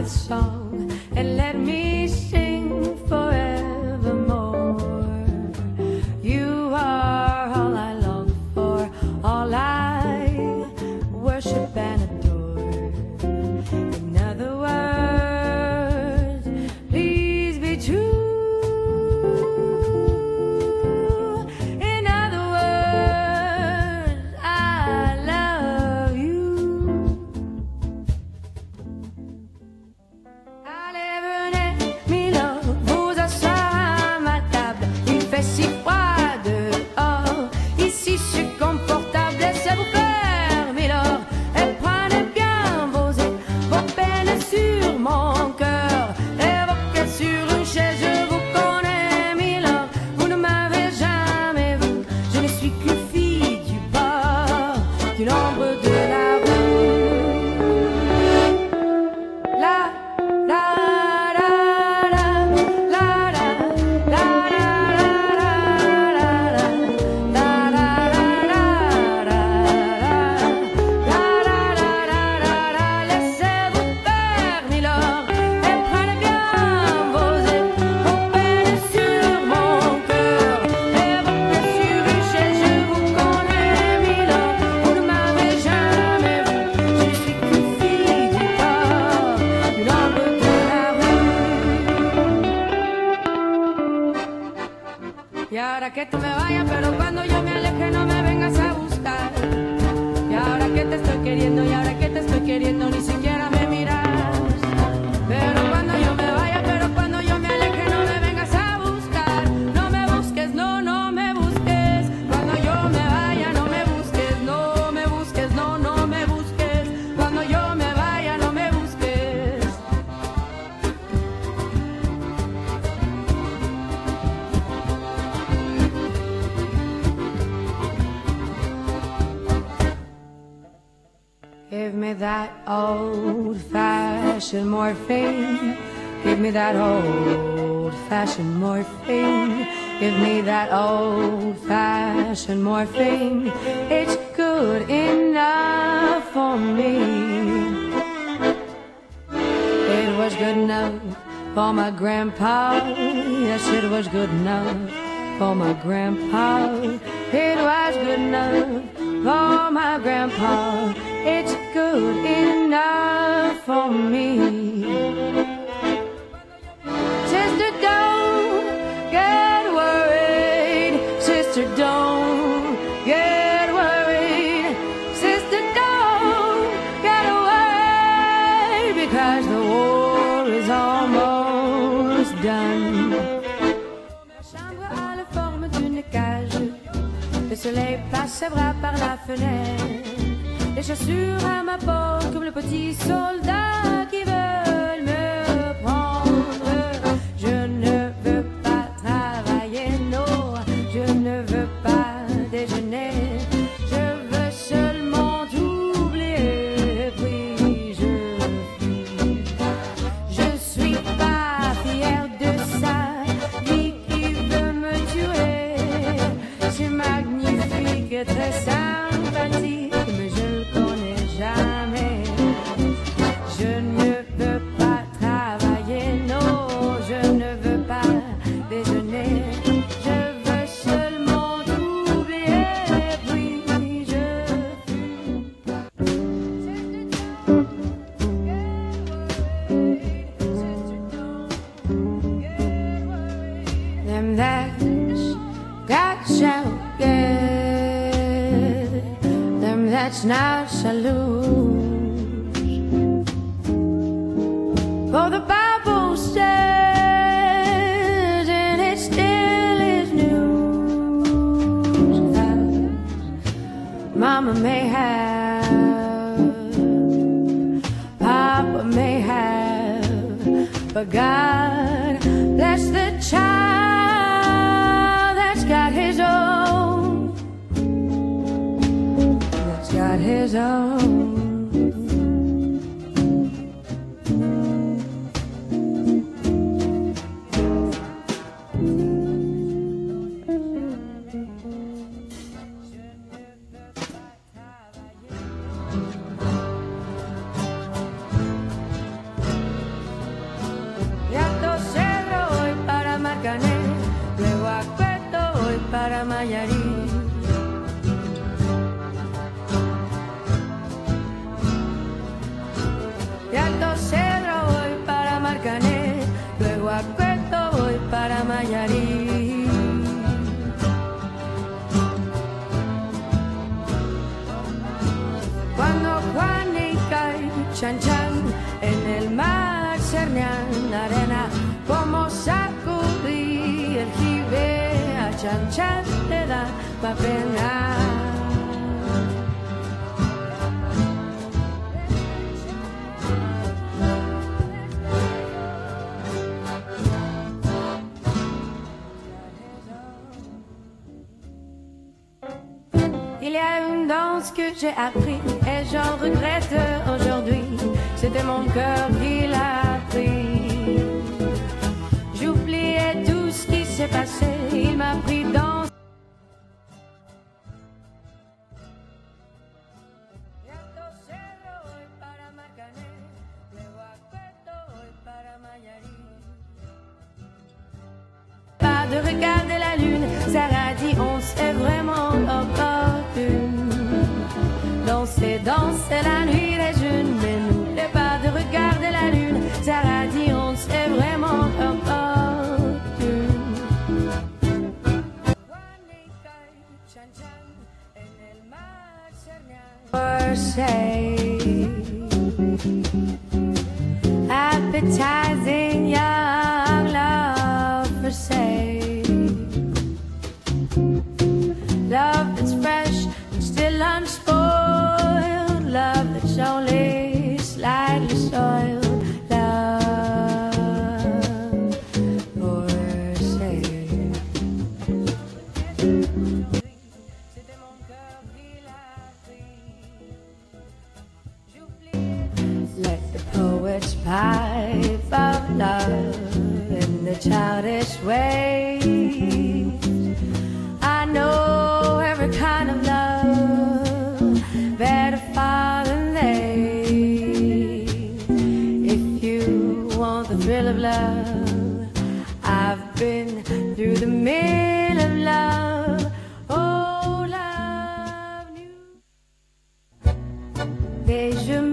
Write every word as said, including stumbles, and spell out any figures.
this song and let me sing forevermore. You are all I long for, all I worship and adore. In other words, please be true. Y ahora que tú me vayas, pero cuando yo me aleje no me vengas a buscar. Y ahora que te estoy queriendo, y ahora que te estoy queriendo, ni siquiera me miras. Pero cuando yo me vaya, pero cuando yo me aleje no me vengas a buscar. No me busques, no, no me busques. Cuando yo me vaya no me busques, no me busques, no, no me busques. Cuando yo me vaya no me busques. Give me that old-fashioned morphine. Give me that old-fashioned morphine. Give me that old-fashioned morphine. It's good enough for me. It was good enough for my grandpa. Yes, it was good enough for my grandpa. It was good enough for my grandpa. It's good enough for me. Sister, don't get worried. Sister, don't get worried. Sister, don't get worried, because the war is almost done. Ma chambre a la forme d'une cage. Le soleil passe ses bras par la fenêtre. Les chaussures à ma peau comme le petit soldat qui veulent me prendre. Je ne veux pas travailler, non, je ne veux pas déjeuner. Je veux seulement oublier, puis je fuis. Je suis pas fière de sa vie qui veut me tuer. C'est magnifique et très sympathique, mais je jamais. Je ne veux pas travailler, non, je ne veux pas déjeuner. Je veux seulement oublier, puis je fuis. Them that's got shall get, them that's not shall lose. For the Bible says, and it still is news, that Mama may have, Papa may have, but God bless the child that's got his own, that's got his own. para Mayarí. De Alto Cedro voy para Marcané, luego a Cueto voy para Mayarí. Cuando Juanica y Chan Chan en el mar cernían la arena, como sacudí el jibe a Chan Chan le da pa' pena. Il y a une danse que j'ai appris et j'en regrette aujourd'hui. C'était mon cœur qui l'a pris. J'oubliais tout ce qui s'est passé. Il m'a pris dans pas de regarder la lune. Sarah dit on s'est vraiment opportune. Danser, danser la nuit des jeunes, mais n'oubliez pas de regarder la lune. Sarah dit on s'est vraiment opportune. For say, appetizing young love for say, love that's fresh and still unspoiled, love that's only slightly soiled, love for say. Let the poets pipe of love in the childish way. I know every kind of love better far than they. If you want the thrill of love, I've been through the mill of love. Oh, love knew. Des